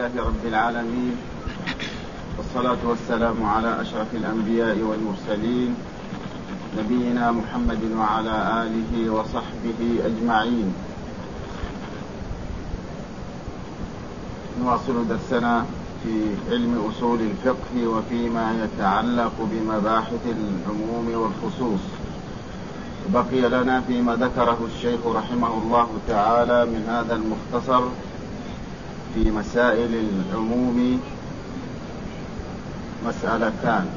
لله رب العالمين، والصلاة والسلام على أشرف الأنبياء والمرسلين نبينا محمد وعلى آله وصحبه أجمعين. نواصل درسنا في علم أصول الفقه وفيما يتعلق بمباحث العموم والخصوص. بقي لنا فيما ذكره الشيخ رحمه الله تعالى من هذا المختصر في مسائل العموم مسألتان،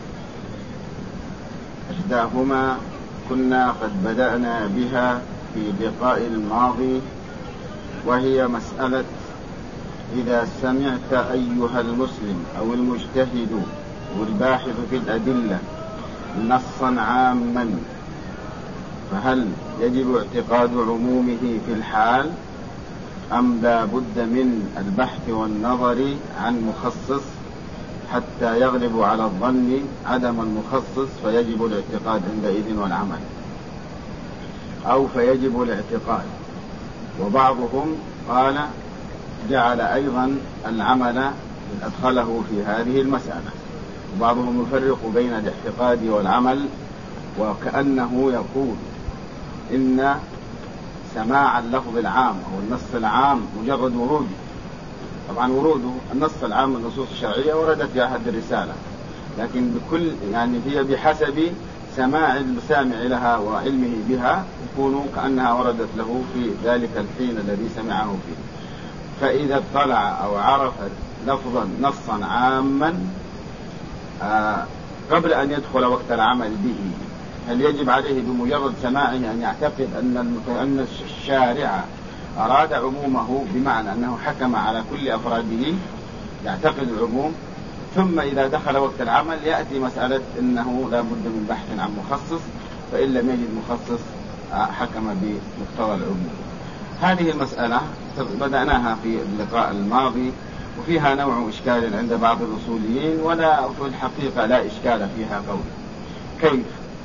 إحداهما كنا قد بدأنا بها في اللقاء الماضي، وهي مسألة إذا سمعت أيها المسلم أو المجتهد والباحث في الأدلة نصا عاما، فهل يجب اعتقاد عمومه في الحال أم لا بد من البحث والنظر عن مخصص حتى يغلب على الظن عدم المخصص فيجب الاعتقاد عندئذ والعمل، أو فيجب الاعتقاد؟ وبعضهم قال جعل أيضا العمل أدخله في هذه المسألة، وبعضهم يفرق بين الاعتقاد والعمل، وكأنه يقول إن سماع اللفظ العام أو النص العام مجرد وروده، طبعا وروده النص العام من النصوص الشرعية وردت في عهد الرسالة، لكن بكل هي بحسب سماع السامع لها وعلمه بها يكون كأنها وردت له في ذلك الحين الذي سمعه فيه. فإذا اطلع أو عرف لفظا نصا عاما قبل أن يدخل وقت العمل به، هل يجب عليه بمجرد سماعه أن يعتقد أن الشارع أراد عمومه، بمعنى أنه حكم على كل أفراده يعتقد العموم، ثم إذا دخل وقت العمل يأتي مسألة أنه لا بد من بحث عن مخصص، فإن لم يجد مخصص حكم بمقتضى العموم؟ هذه المسألة بدأناها في اللقاء الماضي، وفيها نوع إشكال عند بعض الأصوليين، ولا في الحقيقة لا إشكال فيها قوي. كيف؟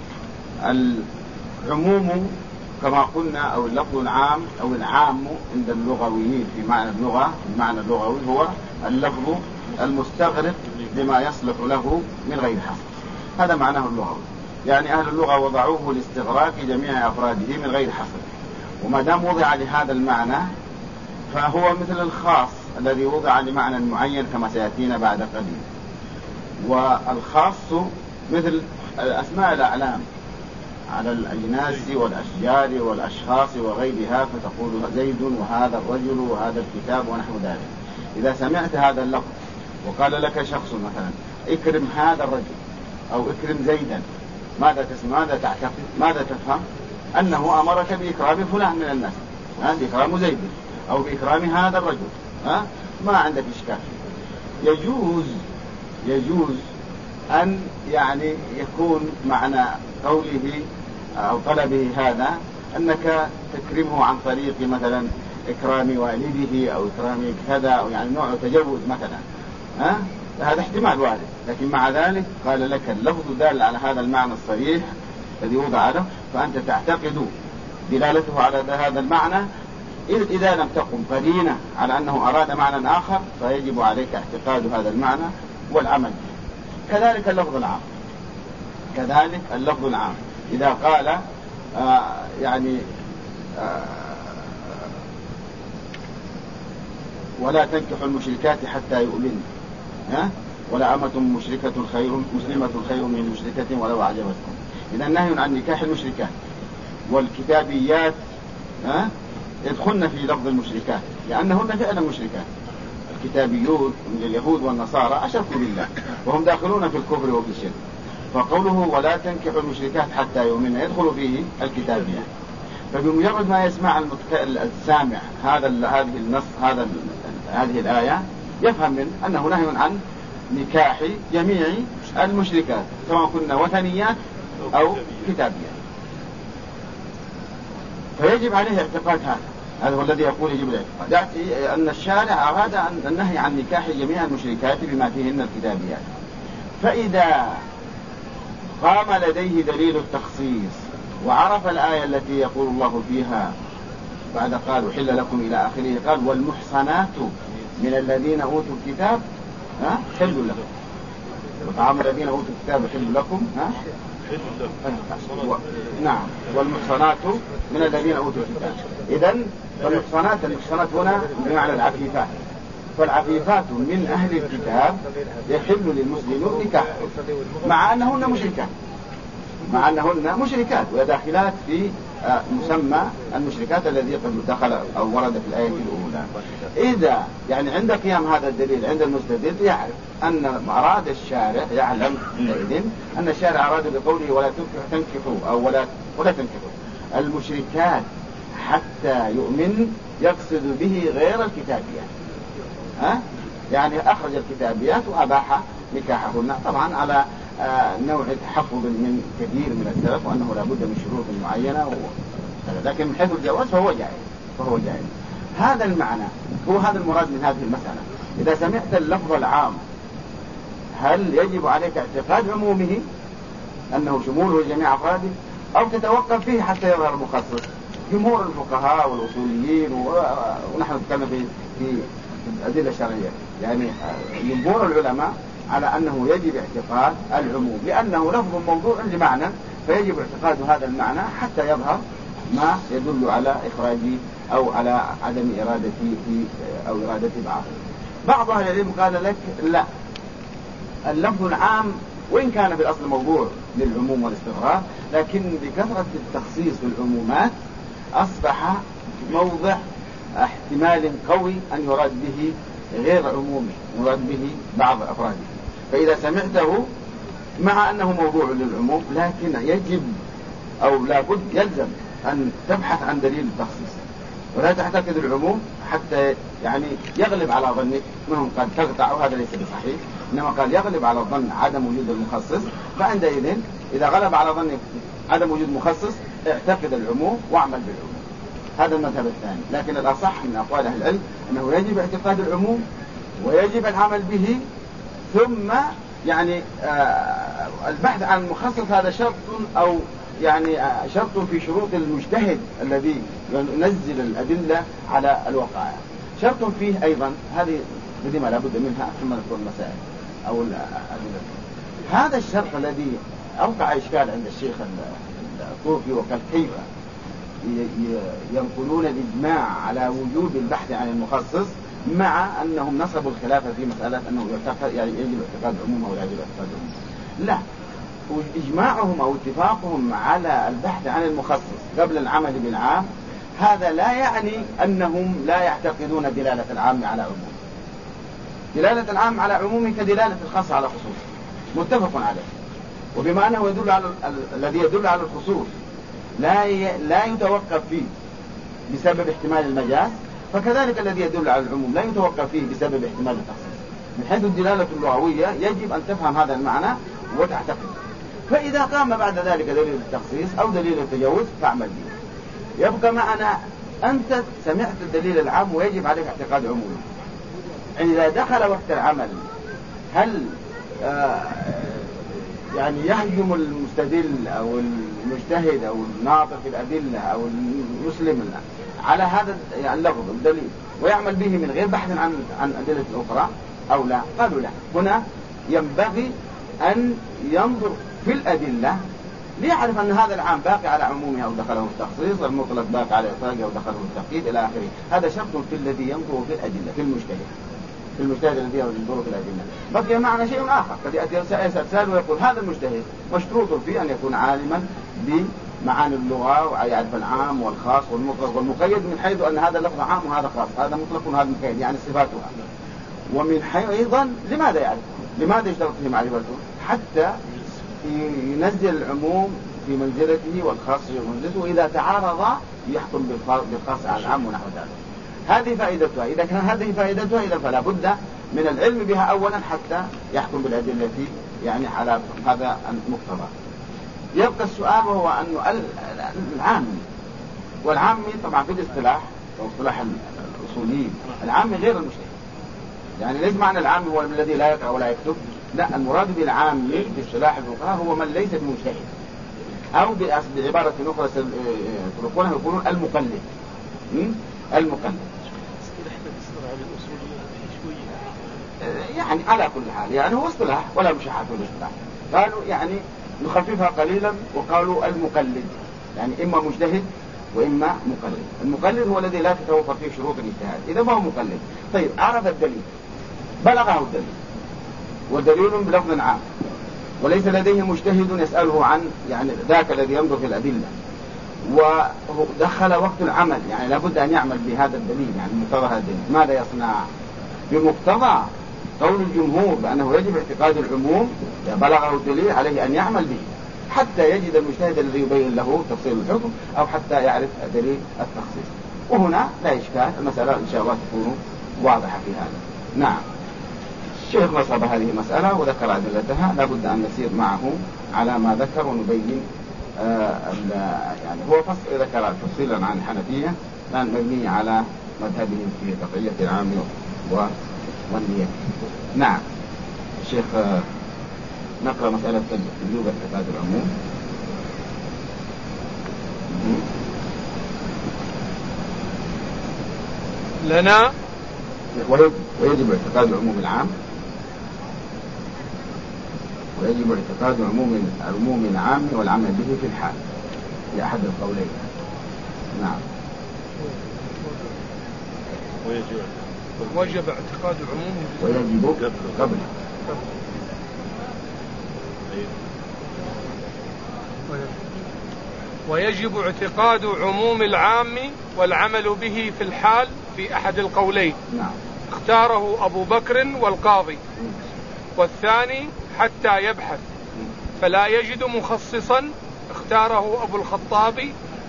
العموم كما قلنا أو اللفظ العام أو العام عند اللغويين في معنى اللغة، المعنى اللغوي هو اللفظ المستغرق لما يصلح له من غير حصر، هذا معناه اللغوي، يعني أهل اللغة وضعوه لاستغراق جميع أفراده من غير حصر، وما دام وضع لهذا المعنى فهو مثل الخاص الذي وضع لمعنى معين كما سيأتينا بعد قليل. والخاص مثل الأسماء الأعلام على الأجناس والأشجار والأشخاص وغيرها، فتقول زيد وهذا الرجل وهذا الكتاب ونحو ذلك. إذا سمعت هذا اللفظ وقال لك شخص مثلا اكرم هذا الرجل أو اكرم زيدا، ماذا تسمع؟ ماذا تعتقد؟ ماذا تفهم؟ أنه أمرك بإكرام فلان من الناس، بإكرام زيد أو بإكرام هذا الرجل، ما عندك إشكال. يجوز أن يكون معنى قوله أو طلبه هذا أنك تكرمه عن طريق مثلا إكرام والده أو إكرام كذا، أو نوع تجوز مثلا، هذا احتمال وارد، لكن مع ذلك قال لك اللفظ دال على هذا المعنى الصريح الذي وضع له، فأنت تعتقد دلالته على هذا المعنى. إذا لم تقم قرينة على أنه أراد معنى آخر فيجب عليك اعتقاد هذا المعنى والعمل به. كذلك اللفظ العام إذا قال ولا تنكحوا المشركات حتى يؤمنوا، ولا أمة مسلمة خير من مشركة ولو أعجبتكم. إذا نهي عن نكاح المشركات، والكتابيات يدخلن في لفظ المشركات لأنهن فعلا مشركات. الكتابيون من اليهود والنصارى أشركوا بالله وهم داخلون في الكفر وفي الشرك، فقوله ولا تنكحوا المشركات حتى يؤمنن يدخل فيه الكتابيات. فبمجرد ما يسمع السامع هذه النص هذه الآية يفهم من أنه نهي عن نكاح جميع المشركات سواء كنا وثنيات أو كتابيات، فيجب عليه اعتقاد هذا هو الذي يقول يجب الاعتقاد، أن الشارع أراد النهي عن نكاح جميع المشركات بما فيهن الكتابيات. فإذا قام لديه دليل التخصيص وعرف الآية التي يقول الله فيها بعد قال أحل لكم إلى آخره، قال والمحصنات من الذين أوتوا الكتاب حل لكم، وطعام الذين أوتوا الكتاب حل لكم نعم، والمحصنات من الذين أوتوا الكتاب. إذن المحصنات هنا بمعنى العفيفات، فالعفيفات من أهل الكتاب يحل للمسلمين نكاحهم مع أنهن مشركات وداخلات في مسمى المشركات الذي قد دخل أو ورد في الآية الأولى. إذا يعني عند قيام هذا الدليل عند المستدل يعرف أن أراد الشارع، يعلم حينئذ أن الشارع أراد بقوله ولا تنكحوا أو ولا تنكحوا المشركات حتى يؤمن، يقصد به غير الكتابيات، يعني أخرج الكتابيات وأباح نكاحهن، طبعا على نوع تحفظ من كثير من السلف وأنه لا بد من شروط معينة لكن من حيث الجواز فهو جائز. هذا المعنى هو هذا المراد من هذه المسألة. إذا سمعت اللفظ العام هل يجب عليك اعتقاد عمومه أنه شموله لجميع أفراده أو تتوقف فيه حتى يظهر المخصص؟ جمهور الفقهاء والأصوليين ونحن نتكلم في الأدلة الشرعية، يعني جمهور العلماء على أنه يجب اعتقاد العموم لأنه لفظ موضوع لمعنى، فيجب اعتقاد هذا المعنى حتى يظهر ما يدل على إخراجه أو على عدم إرادته أو إرادة بعض أهل العلم قال لك لا، اللفظ العام وإن كان في الأصل موضوع للعموم والاستغراق، لكن بكثرة التخصيص بالعمومات أصبح موضع احتمال قوي أن يراد به غير عمومي، يراد به بعض أفراده. فإذا سمعته مع أنه موضوع للعموم لكن يجب أو لابد يلزم أن تبحث عن دليل التخصيص ولا تعتقد العموم حتى يعني يغلب على ظنك، منهم قد تقطع وهذا ليس بصحيح، إنما قال يغلب على الظن عدم وجود المخصص، فعندئذ إذا غلب على ظنك عدم وجود مخصص اعتقد العموم واعمل بالعموم. هذا المذهب الثاني، لكن الأصح من أقوال أهل العلم أنه يجب اعتقاد العموم ويجب العمل به، ثم يعني البحث عن المخصص هذا شرط أو يعني شرط في شروط المجتهد الذي ينزل الأدلة على الوقائع، شرط فيه أيضا هذه ما لا بد منها ثم نذكر المسائل أو الأدلة. هذا الشرط الذي أوقع إشكال عند الشيخ الطوفي وقال كيف ينقلون الإجماع على وجوب البحث عن المخصص مع أنهم نصبوا الخلاف في مسألة أنه يعني يجب اعتقاد العموم أو لا يجب اعتقاد العموم. لا، إجماعهم أو اتفاقهم على البحث عن المخصص قبل العمل بالعام هذا لا يعني أنهم لا يعتقدون دلالة العام على عموم. دلالة العام على عموم كدلالة الخاص على خصوص متفق عليه، وبما أنه يدل على الذي يدل على الخصوص لا يتوقف فيه بسبب احتمال المجاز، فكذلك الذي يدل على العموم لا يتوقف فيه بسبب احتمال التخصيص. من حيث الدلالة اللغوية يجب أن تفهم هذا المعنى وتعتقد، فإذا قام بعد ذلك دليل التخصيص أو دليل التجاوز فاعمل به. يبقى معنا أنت سمعت الدليل العام ويجب عليك اعتقاد عمومه. إذا دخل وقت العمل هل يعني يهجم المستدل أو المجتهد أو الناطق في الأدلة أو المسلم على هذا اللفظ الدليل ويعمل به من غير بحث عن أدلة أخرى أو لا؟ قالوا لا، هنا ينبغي أن ينظر في الأدلة ليعرف أن هذا العام باقي على عمومه أو دخله التخصيص، المطلق باقي على إطلاقه أو دخله التقييد إلى آخره. هذا شرط في الذي ينظر في الأدلة في المجتهد الذي ينظر في الأدلة. بقي معنا شيء آخر، قد يأتي سائل ويقول هذا المجتهد مشروط فيه أن يكون عالما بمعاني اللغة ويعرف العام والخاص والمطلق والمقيد، من حيث أن هذا اللفظ عام وهذا خاص، هذا مطلق وهذا مقيد، يعني صفاتها. ومن حيث أيضا لماذا يعرف؟ لماذا يشترط فيه معرفته؟ حتى ينزل العموم في منزلته والخاص في منزلته، وإذا تعارض يحكم بالخاص على العام ونحو ذلك. هذه فائدتها. إذا كان هذه فائدتها إذا فلا بد من العلم بها أولا حتى يحكم بالأدلة يعني على هذا المقتضى. يبقى السؤال وهو أنه العامي، والعامي طبعا في الاصطلاح واصطلاح الأصوليين العامي غير المجتهد. يعني ليس معنى العامي هو الذي لا يقرأ ولا يكتب، لا، المراد بالعامي باصطلاح الفقهاء هو من ليس بمجتهد، أو بعبارة أخرى يطلقونها يقولون المقلد. المقلد يعني على كل حال يعني هو اصطلاح ولا مشاحة في الاصطلاح. قالوا يعني نخففها قليلا وقالوا المقلد يعني إما مجتهد وإما مقلد. المقلد هو الذي لا تتوفر فيه شروط الاجتهاد، إذا ما هو مقلد. طيب عرف الدليل بلغه الدليل ودليل بلفظ عام وليس لديه مجتهد يسأله عن يعني ذاك الذي ينظر في الأدلة، ودخل وقت العمل يعني لابد أن يعمل بهذا الدليل يعني مقتضى هذا الدليل. ماذا يصنع؟ بمقتضى قول الجمهور بأنه يجب اعتقاد العموم بلغه الدليل عليه أن يعمل به حتى يجد المجتهد الذي يبين له تفصيل الحكم أو حتى يعرف دليل التخصيص. وهنا لا إشكال، المسألة إن شاء الله تكون واضحة في هذا. نعم، الشيخ نصب هذه المسألة وذكر أدلتها، لابد أن نسير معه على ما ذكر ونبين يعني هو فصل ذكر تفصيلا عن الحنفية لأن مبني على مذهبهم في قطعية العام والنية. نعم الشيخ نقرأ مسألة وجوب اعتقاد العموم. لنا ويجب اعتقاد العموم العام، ويجب اعتقاد عموم العام والعمل به في الحال لأحد القولين. نعم وجب اعتقاد العموم ويجب قبل ويجب اعتقاد عموم العام والعمل به في الحال في أحد القولين. نعم. اختاره أبو بكر والقاضي، والثاني حتى يبحث فلا يجد مخصصا اختاره أبو الخطاب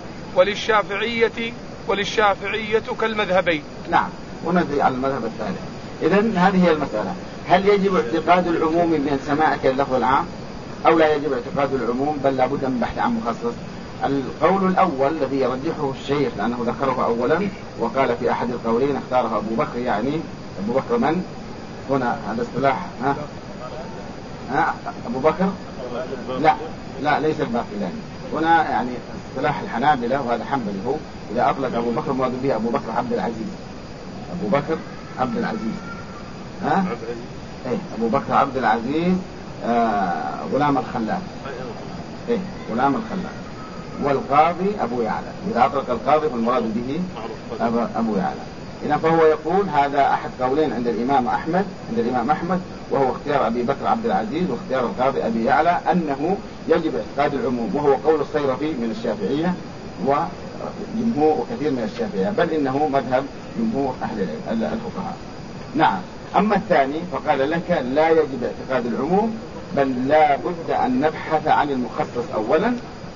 وللشافعية كالمذهبين. نعم، وندري على المذهب الثالث. إذن هذه هي المسألة، هل يجب اعتقاد العموم من سماعك اللفظ العام أو لا يجب اعتقاد العموم بل لابد من بحث عن مخصص؟ القول الأول الذي يرجحه الشيخ لأنه ذكره أولا وقال في أحد القولين اختاره أبو بكر، يعني أبو بكر من؟ هنا هذا اصطلاح أبو بكر؟ لا ليس الباقلاني، هنا يعني اصطلاح الحنابلة وهذا حنبلي هو، إذا أطلق أبو بكر مراد به أبو بكر عبد العزيز. أبو بكر عبد العزيز أبو بكر عبد العزيز غلام الخلاف غلام الخلاف. والقاضي أبو يعلى، إذا أطلق القاضي فالمراد به أبو يعلى. إذا فهو يقول هذا أحد قولين عند الإمام أحمد وهو اختيار أبي بكر عبد العزيز واختيار القاضي أبي يعلى أنه يجب اعتقاد العموم، وهو قول الصيرفي من الشافعية وجمهور وكثير من الشافعية، بل إنه مذهب جمهور أهل الفقهاء. نعم. أما الثاني فقال لك لا يجب اعتقاد العموم بل لا بد أن نبحث عن المخصص أولا،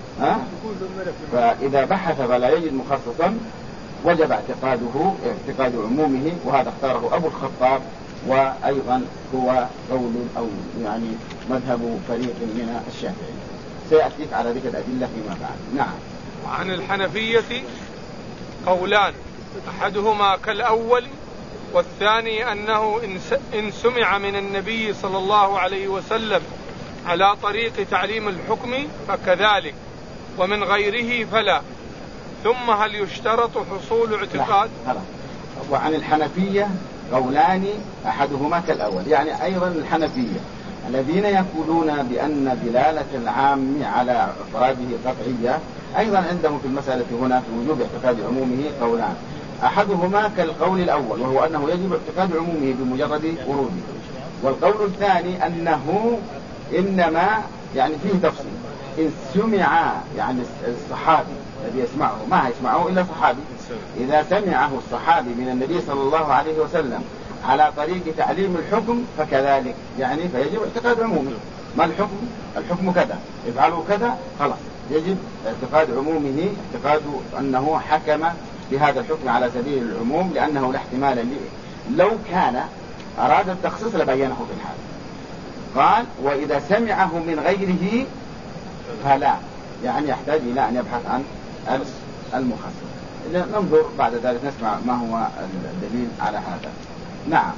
فإذا بحث فلا يجد مخصصا وجب اعتقاد عمومه، وهذا اختاره أبو الخطاب وأيضا هو قول أو يعني مذهب فريق من الشافعي. سيأتيك على ذكر الأدلة فيما بعد. نعم. وعن الحنفية قولان، أحدهما كالأول والثاني أنه إن سمع من النبي صلى الله عليه وسلم على طريق تعليم الحكم فكذلك ومن غيره فلا. ثم هل يشترط حصول اعتقاد؟ وعن الحنفية قولان أحدهما كالأول، يعني أيضا الحنفية الذين يقولون بأن دلالة العام على إفراده قطعية أيضا عندهم في المسألة هنا في وجوب اعتقاد عمومه قولان، أحدهما كالقول الأول وهو أنه يجب اعتقاد عمومه بمجرد وروده، والقول الثاني أنه إنما يعني فيه تفصيل، إن سمع يعني الصحابي الذي يسمعه ما يسمعه إلا صحابي، إذا سمعه الصحابي من النبي صلى الله عليه وسلم على طريق تعليم الحكم فكذلك، يعني فيجب اعتقاد عمومه. ما الحكم كذا افعلوا كذا، خلاص يجب اعتقاد عمومه، اعتقاد أنه حكم بهذا الحكم على سبيل العموم لأنه لا احتمال له، لو كان أراد التخصيص لبينه في الحال. قال وإذا سمعه من غيره فلا، يعني يحتاج إلى أن يبحث عن المخصص. ننظر بعد ذلك نسمع ما هو الدليل على هذا. نعم.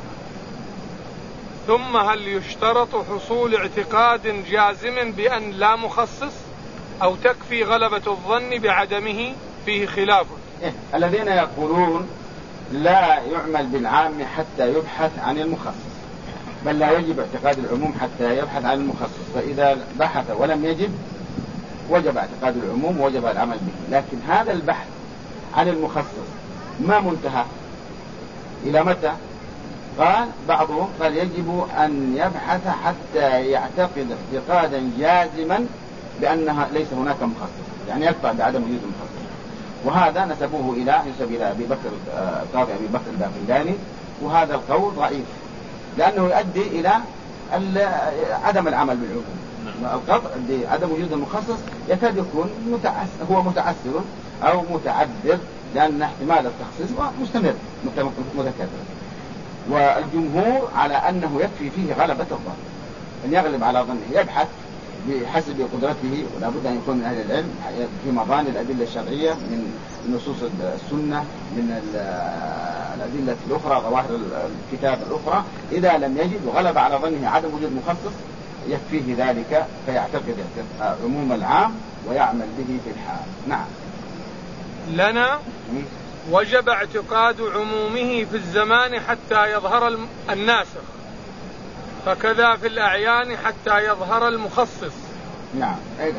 ثم هل يشترط حصول اعتقاد جازم بأن لا مخصص أو تكفي غلبة الظن بعدمه؟ فيه خلاف. الذين يقولون لا يعمل بالعام حتى يبحث عن المخصص، بل لا يجب اعتقاد العموم حتى يبحث عن المخصص، فإذا بحث ولم يجب وجب اعتقاد العموم ووجب العمل به. لكن هذا البحث عن المخصص ما منتهى إلى متى؟ قال بعضهم قال يجب أن يبحث حتى يعتقد اعتقادا جازما بأنها ليس هناك مخصص، يعني يقطع بعدم وجود المخصص. وهذا نسبوه ينسب إلى أبي بكر القاضي أبي بكر الباقلاني، وهذا القول ضعيف لأنه يؤدي إلى عدم العمل بالعموم. القطع بعدم وجود المخصص يكاد يكون هو متعسر أو متعذر، لأن احتمال التخصيص مستمر متكرر. والجمهور على أنه يكفي فيه غلبة الظن، أن يغلب على ظنه، يبحث بحسب قدرته، ولا بد أن يكون من أهل العلم في مظان الأدلة الشرعية من نصوص السنة، من الأدلة الأخرى، ظواهر الكتاب الأخرى. إذا لم يجد وغلب على ظنه عدم وجود مخصص يكفيه ذلك، فيعتقد عموم العام ويعمل به في الحال. نعم. لنا وجب اعتقاد عمومه في الزمان حتى يظهر الناسخ، فكذا في الأعيان حتى يظهر المخصص. نعم.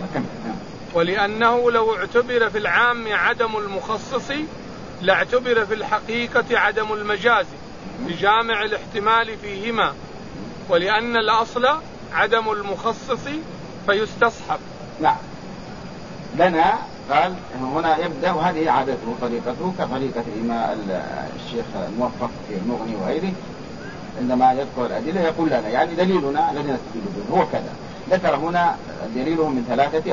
ولأنه لو اعتبر في العام عدم المخصص لاعتبر في الحقيقة عدم المجاز بجامع الاحتمال فيهما، ولأن الأصل عدم المخصص فيستصحب. نعم. لنا قال هنا يبدأ، وهذه عادته طريقته كطريقة الشيخ الموفق في المغني وغيره، عندما يذكر الأدلة يقول لنا يعني دليلنا الذي نستدل به هو كذا. ذكر هنا دليلهم من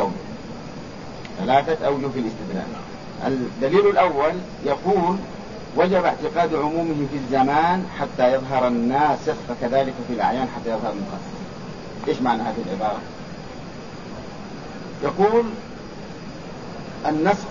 ثلاثة أوجه في الاستدلال. الدليل الأول يقول وجب اعتقاد عمومه في الزمان حتى يظهر الناسخ، فكذلك في الأعيان حتى يظهر المخصص. إيش معنى هذه العبارة؟ يقول النسخ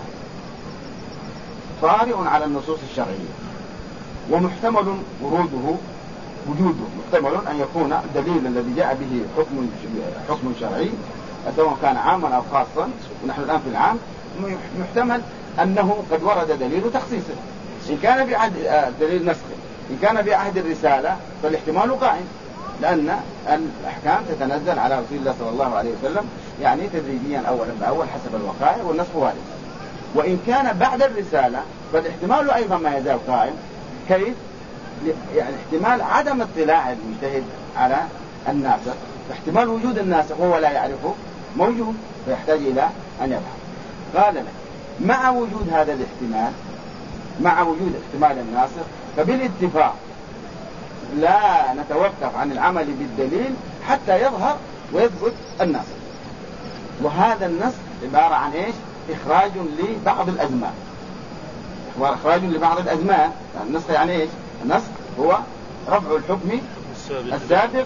طارئ على النصوص الشرعية، ومحتمل وجوده محتمل أن يكون الدليل الذي جاء به حكم شرعي سواء كان عاما أو خاصا، ونحن الآن في العام، محتمل أنه قد ورد دليل تخصيصه. إن كان في عهد دليل نسخ، إن كان في عهد الرسالة فالاحتمال قائم، لأن الأحكام تتنزل على رسول الله صلى الله عليه وسلم يعني تدريجيا أولا بأول حسب الوقائع، والنسخ وارد. وإن كان بعد الرسالة فالاحتمال أيضا ما يزال قائم. كيف؟ يعني احتمال عدم اطلاع المجتهد على الناسخ، احتمال وجود الناسخ وهو لا يعرفه موجود، فيحتاج إلى أن يبحث. قال لك مع وجود هذا الاحتمال، مع وجود احتمال الناسخ، فبالاتفاق لا نتوقف عن العمل بالدليل حتى يظهر ويثبت الناسخ. وهذا النسخ عبارة عن إيش؟ إخراج لبعض الأزمان، وإخراج لبعض الأزمان. النسخ يعني إيش؟ النسخ هو رفع الحكم السابق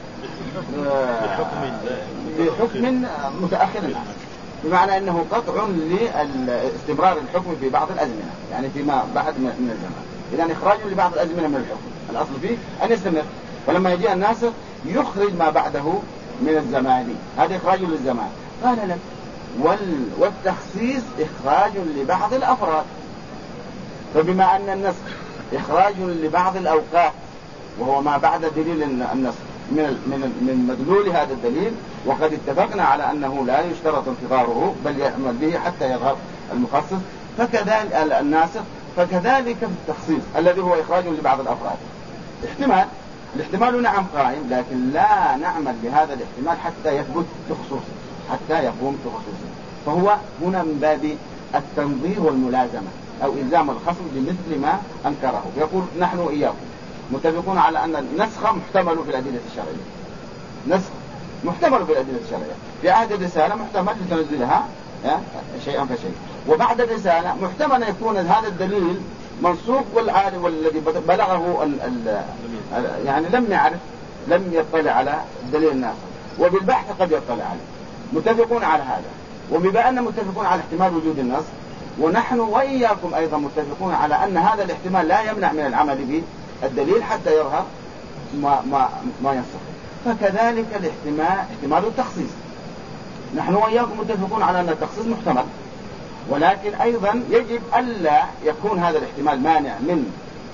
بحكم متأخر عنه، بمعنى أنه قطع لاستمرار الحكم في بعض الأزمنة، يعني فيما بعد من الزمان. إذن إخراج لبعض الأزمنة من الحكم، الأصل فيه أن يستمر، ولما يجي الناسخ يخرج ما بعده من الزمان، هذا إخراج للزمان. قال لك والتخصيص إخراج لبعض الأفراد، فبما أن النسخ إخراج لبعض الأوقات وهو ما بعد دليل النسخ من مدلول هذا الدليل، وقد اتفقنا على أنه لا يشترط انتظاره بل يعمل به حتى يظهر المخصص، فكذلك الناسخ، فكذلك في التخصيص الذي هو إخراج لبعض الأفراد. الاحتمال نعم قائم، لكن لا نعمل بهذا الاحتمال حتى يثبت بخصوصه، حتى يقوم بخصوصه. فهو هنا من باب التنظير والملازمة أو إلزام الخصم بمثل ما أنكره. يقول نحن وإياكم متفقون على أن النسخ محتمل في الأدلة الشرعية، نسخ محتمل في الأدلة الشرعية. في عهد الرسالة محتمل لتنزلها شيئا فشيء، وبعد الرسالة محتمل أن يكون هذا الدليل منسوخ، والعالم والذي بلغه يعني لم يعرف، لم يطلع على الدليل الناسخ، وبالبحث قد يطلع عليه. متفقون على هذا، وبما أن متفقون على احتمال وجود النص، ونحن وإياكم أيضا متفقون على أن هذا الاحتمال لا يمنع من العمل بالدليل حتى يظهر ما ينسخ. فكذلك احتمال التخصيص، نحن وإياكم متفقون على أن التخصيص محتمل، ولكن أيضا يجب ألا يكون هذا الاحتمال مانع من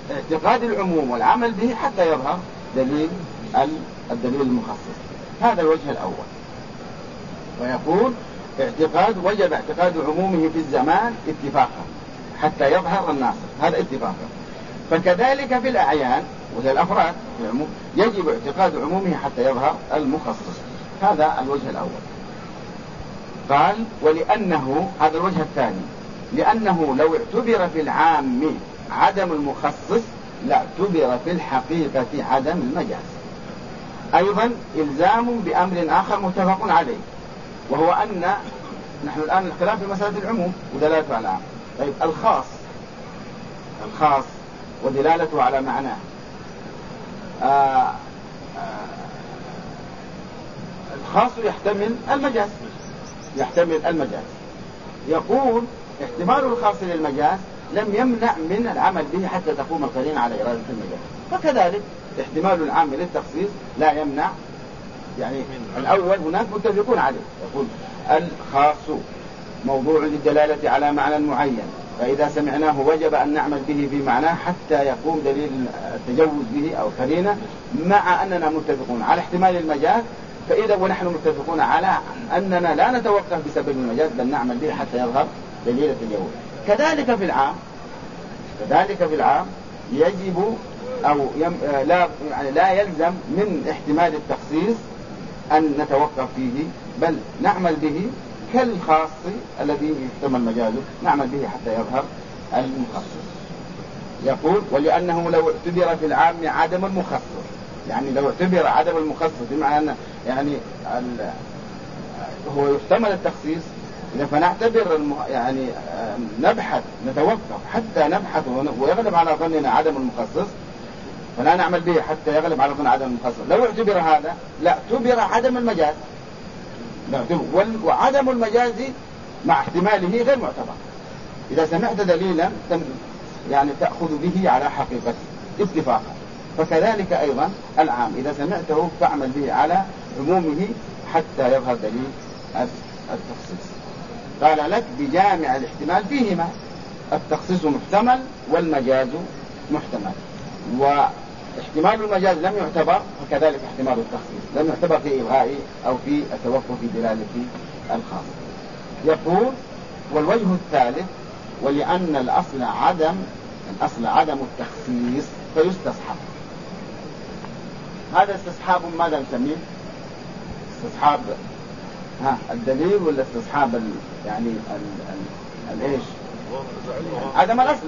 اعتقاد العموم والعمل به حتى يظهر الدليل المخصص. هذا الوجه الأول. ويقول وجب اعتقاد عمومه في الزمان اتفاقا حتى يظهر الناصر، هذا اتفاقا. فكذلك في الأعيان وهي الأفراد في العموم يجب اعتقاد عمومه حتى يظهر المخصص. هذا الوجه الأول. قال ولأنه، هذا الوجه الثاني، لأنه لو اعتبر في العام عدم المخصص لاعتبر في الحقيقة عدم المجاز. أيضا إلزام بأمر آخر متفق عليه، وهو أن نحن الآن الخلاف في مسألة العموم ودلالته على العام. طيب الخاص ودلالته على معناه. الخاص يحتمل المجاز. يقول احتمال الخاص للمجاز لم يمنع من العمل به حتى تقوم القرينة على إرادة المجاز. فكذلك احتمال العام للتخصيص لا يمنع، يعني الأول هناك متفقون عليه. يقول الخاص موضوع للدلالة على معنى معين، فإذا سمعناه وجب أن نعمل به في معناه حتى يقوم دليل التجوز به أو قرينة، مع أننا متفقون على احتمال المجاز. فإذا ونحن متفقون على أننا لا نتوقف بسبب المجاز بل نعمل به حتى يظهر دليل التجوز. كذلك في العام يجب أو لا يلزم من احتمال التخصيص أن نتوقف فيه، بل نعمل به كالخاص الذي يحتمل مجازه، نعمل به حتى يظهر المخصص. يقول ولأنه لو اعتبر في العام عدم المخصص، يعني لو اعتبر عدم المخصص بمعنى أن يعني هو يحتمل التخصيص، إذا فنعتبر يعني نبحث نتوقف حتى نبحث ويغلب على ظننا عدم المخصص، فلا نعمل به حتى يغلب على ظن عدم المخصص. لو اعتبر هذا لا اعتبر عدم المجاز، وعدم المجاز مع احتماله غير معتبر. إذا سمعت دليلا يعني تأخذ به على حقيقته اتفاقا. فكذلك أيضا العام إذا سمعته فاعمل به على عمومه حتى يظهر دليل التخصيص. قال لك بجامع الاحتمال فيهما، التخصيص محتمل والمجاز محتمل، واحتمال المجاز لم يعتبر، فكذلك احتمال التخصيص لم يعتبر في إلغائه أو في التوقف في دلالة الخاص. يقول والوجه الثالث ولأن الأصل عدم التخصيص فيستصحب. هذا استصحاب ماذا نسميه؟ استصحاب الدليل ولا استصحاب يعني الايش؟ عدم الأصلي.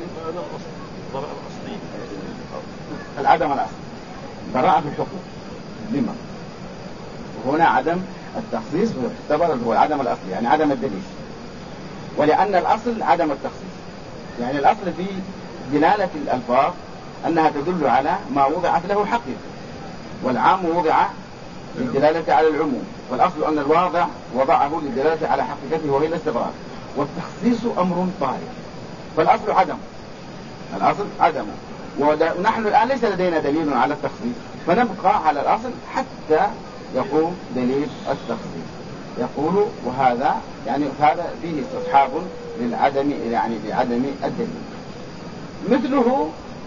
العدم الأصلي براءة في الحكم لما؟ وهنا عدم التخصيص يعتبر هو العدم الأصلي، يعني عدم الدليل. ولأن الأصل عدم التخصيص، يعني الأصل في دلالة الألفاظ أنها تدل على ما وضعت له حقيقة، والعام وضع للدلالة على العموم، والأصل أن الواضع وضعه للدلالة على حقيقته وهي الاستغراق، والتخصيص أمر طارئ. فالأصل عدمه، ونحن الآن ليس لدينا دليل على التخصيص، فنبقى على الأصل حتى يقوم دليل التخصيص. يقول وهذا يعني هذا فيه استصحاب للعدم، يعني لعدم الدليل. مثل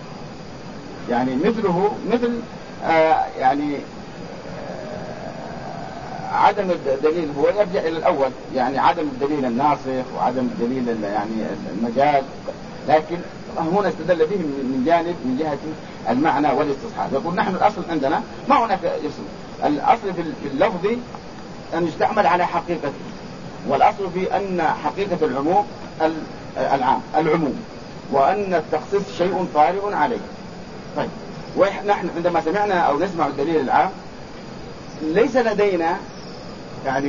عدم الدليل هو يرجع إلى الأول، يعني عدم الدليل الناسخ وعدم الدليل يعني المجاز، لكن هنا استدل به من جهة المعنى والاستصحاب. يقول نحن الأصل عندنا ما هناك اسم، الأصل في اللفظ أن يستعمل على حقيقته، والأصل في أن حقيقة العموم العموم، وأن التخصيص شيء طارئ عليه. طيب ونحن عندما سمعنا أو نسمع الدليل العام ليس لدينا يعني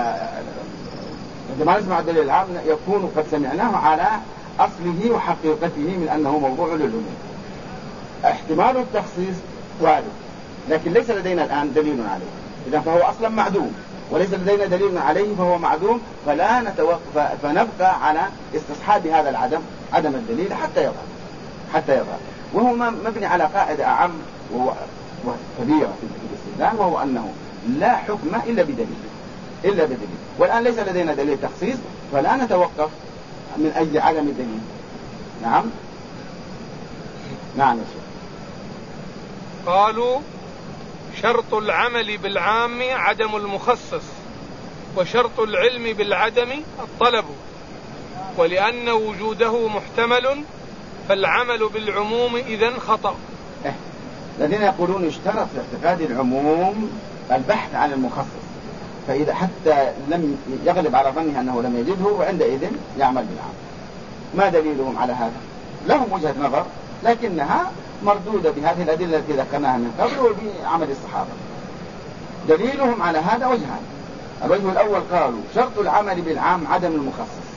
عندما نسمع الدليل العام يكون قد سمعناه على أصله وحقيقته من أنه موضوع للعموم. احتمال التخصيص وارد، لكن ليس لدينا الآن دليل عليه، إذا فهو أصلا معدوم، وليس لدينا دليل عليه فهو معدوم، فلا نتوقف فنبقى على استصحاب هذا العدم، عدم الدليل حتى يظهر. وهو مبني على قاعدة أعم وكبيرة في الاستدلال، وهو أنه لا حكم إلا بدليل. والآن ليس لدينا دليل تخصيص، فلا نتوقف من أجل عدم الدليل. نعم. نعم يا شيخ. قالوا شرط العمل بالعام عدم المخصص، وشرط العلم بالعدم الطلب، ولأن وجوده محتمل فالعمل بالعموم إذن خطأ. الذين يقولون اشترط في اعتقاد العموم البحث عن المخصص، فإذا حتى لم يغلب على ظنه أنه لم يجده وعندئذ يعمل بالعام. ما دليلهم على هذا؟ لهم وجهة نظر لكنها مردودة بهذه الأدلة التي ذكرناها من قبل وبعمل الصحابة. دليلهم على هذا وجهان. الوجه الأول قالوا شرط العمل بالعام عدم المخصص،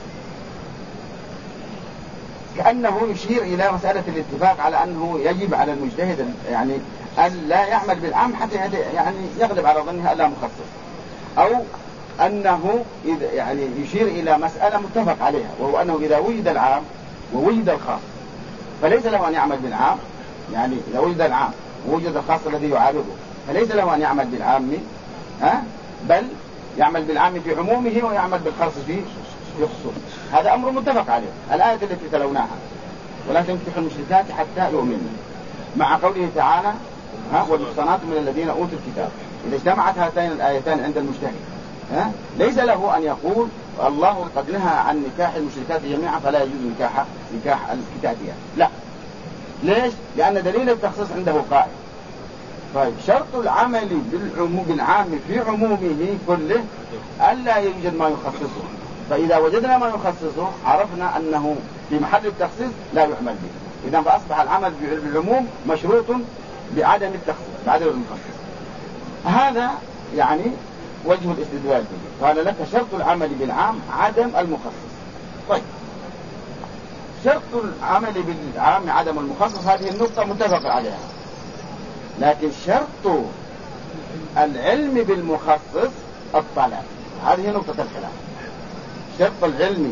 كأنه يشير إلى مسألة الاتفاق على أنه يجب على المجتهد يعني أن لا يعمل بالعام حتى يعني يغلب على ظنها ألا مخصص، أو أنه يعني يشير إلى مسألة متفق عليها، وهو أنه إذا وجد العام ووجد الخاص فليس له أن يعمل بالعام. يعني إذا وجد العام ووجد الخاص الذي يعارضه فليس له أن يعمل بالعام بل يعمل بالعام في عمومه ويعمل بالخاص في خصوصه. هذا أمر متفق عليه. الآية التي تلوناها ولا تنكحوا المشركات حتى يؤمنوا، مع قوله تعالى والمحصنات من الذين أوتوا الكتاب. إذا اجتمعت هاتين الآيتان عند المجتهد ليس له أن يقول الله قد نهى عن نكاح المشركات جميعا فلا يجوز نكاح الكتابيات. لا. ليش؟ لأن دليل التخصيص عنده قائم. طيب شرط العمل بالعام في عمومه كله ألا يوجد ما يخصصه، فإذا وجدنا ما يخصصه عرفنا أنه في محل التخصيص لا يعمل به. إذا فأصبح العمل بالعموم مشروط بعدم التخصيص بعدم المخصص. هذا يعني وجه الاستدلال به. قال لك شرط العمل بالعام عدم المخصص. طيب شرط العمل بالعام عدم المخصص هذه النقطة متفق عليها، لكن شرط العلم بالمخصص الطلب. هذه نقطة الخلاف. شرط العلم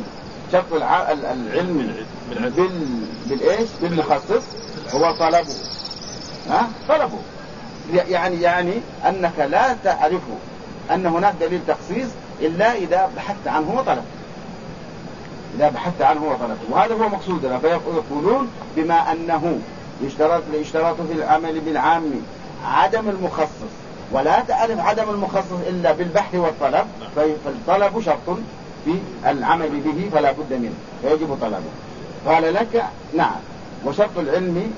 بالإيش بالمخصص هو طلبه يعني أنك لا تعرف أن هناك دليل تخصيص إلا إذا بحثت عنه وطلبته. وهذا هو مقصودنا. فيقولون بما أنه يشترط في العمل بالعام عدم المخصص ولا تعرف عدم المخصص إلا بالبحث والطلب، فالطلب شرط في العمل به فلا بد منه فيجب طلبه. قال لك نعم وشرط العلم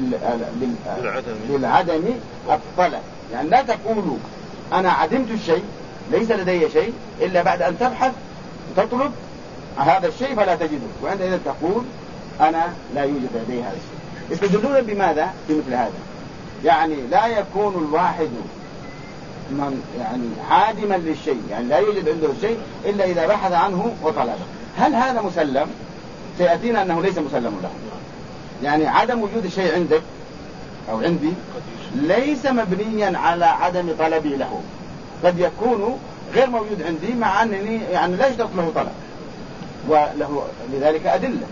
بالعدم الطلب، يعني لا تقول أنا عدمت الشيء ليس لدي شيء إلا بعد أن تبحث وتطلب هذا الشيء فلا تجده، وعندئذ تقول أنا لا يوجد لدي هذا الشيء. يستدلون بماذا بمثل هذا؟ يعني لا يكون الواحد يعني عادما للشيء، يعني لا يوجد عنده الشيء إلا إذا بحث عنه وطلبه. هل هذا مسلم؟ سيأتينا أنه ليس مسلم له. يعني عدم وجود الشيء عندك أو عندي ليس مبنيا على عدم طلبي له. قد يكون غير موجود عندي مع أنني يعني لا يشترط له طلب وله لذلك أدلة.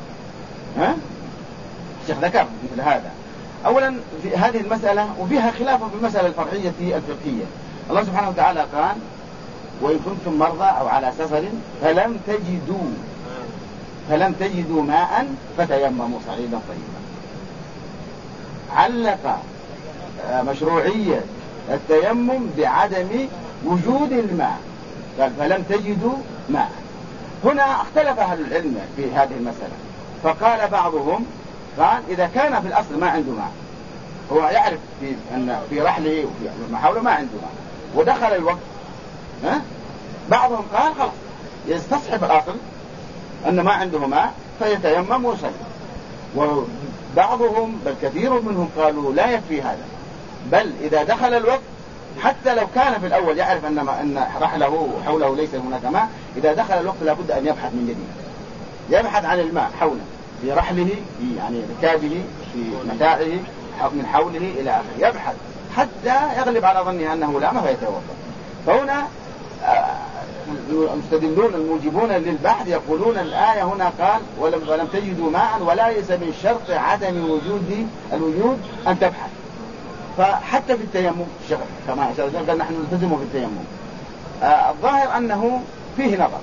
الشيخ ذكر مثل هذا. أولا في هذه المسألة وفيها خلاف في المسألة الفرعية الفقهية. الله سبحانه وتعالى قال وإن كنتم مرضى أو على سفر فلم تجدوا ماء فتيمموا صعيدا طيبا. علق مشروعية التيمم بعدم وجود الماء، قال فلم تجدوا ماء. هنا اختلف أهل العلم في هذه المسألة، فقال بعضهم قال إذا كان في الأصل ما عنده ماء، هو يعرف أن في رحله وفي محاوله ما عنده ماء ودخل الوقت، بعضهم قال خلاص يستصحب الأصل أن ما عنده ماء فيتيمم ويصلي. وبعضهم بل كثير منهم قالوا لا يكفي هذا، بل إذا دخل الوقت حتى لو كان في الأول يعرف أن رحله حوله ليس هناك ماء، إذا دخل الوقت لابد أن يبحث من جديد، يبحث عن الماء حوله في رحله في يعني ركابه في متاعه من حوله إلى آخره، يبحث حتى يغلب على ظنه أنه لا ماء فيتوضأ. فهنا المستدلون الموجبون للبحث يقولون الآية هنا قال ولم تجدوا ماء وليس من شرط عدم الوجود أن تبحث. فحتى في التيمم كما قال نحن نلتزم في التيمم. الظاهر أنه فيه نظر.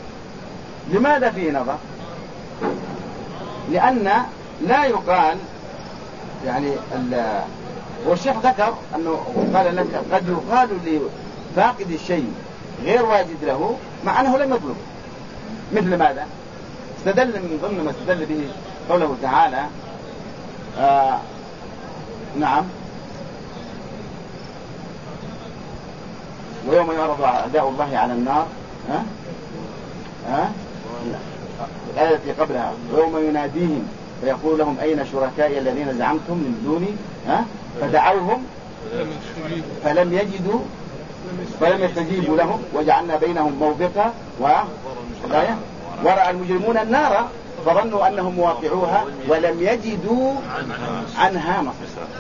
لماذا فيه نظر؟ لأن لا يقال يعني والشيخ ذكر أنه قال لك قد يقال لفاقد الشيء غير واجد له مع أنه لم يطلب. مثل ماذا؟ استدل من ضمن ما استدل به قوله تعالى نعم ويوم يعرض أعداء الله على النار الآية التي قبلها ويوم يناديهم فيقول لهم أين شركائي الذين زعمتم من دوني فدعوهم فلم يستجيبوا لهم وجعلنا بينهم موبقا ورأى المجرمون النار فظنوا أنهم مواقعوها ولم يجدوا عنها مصرفا.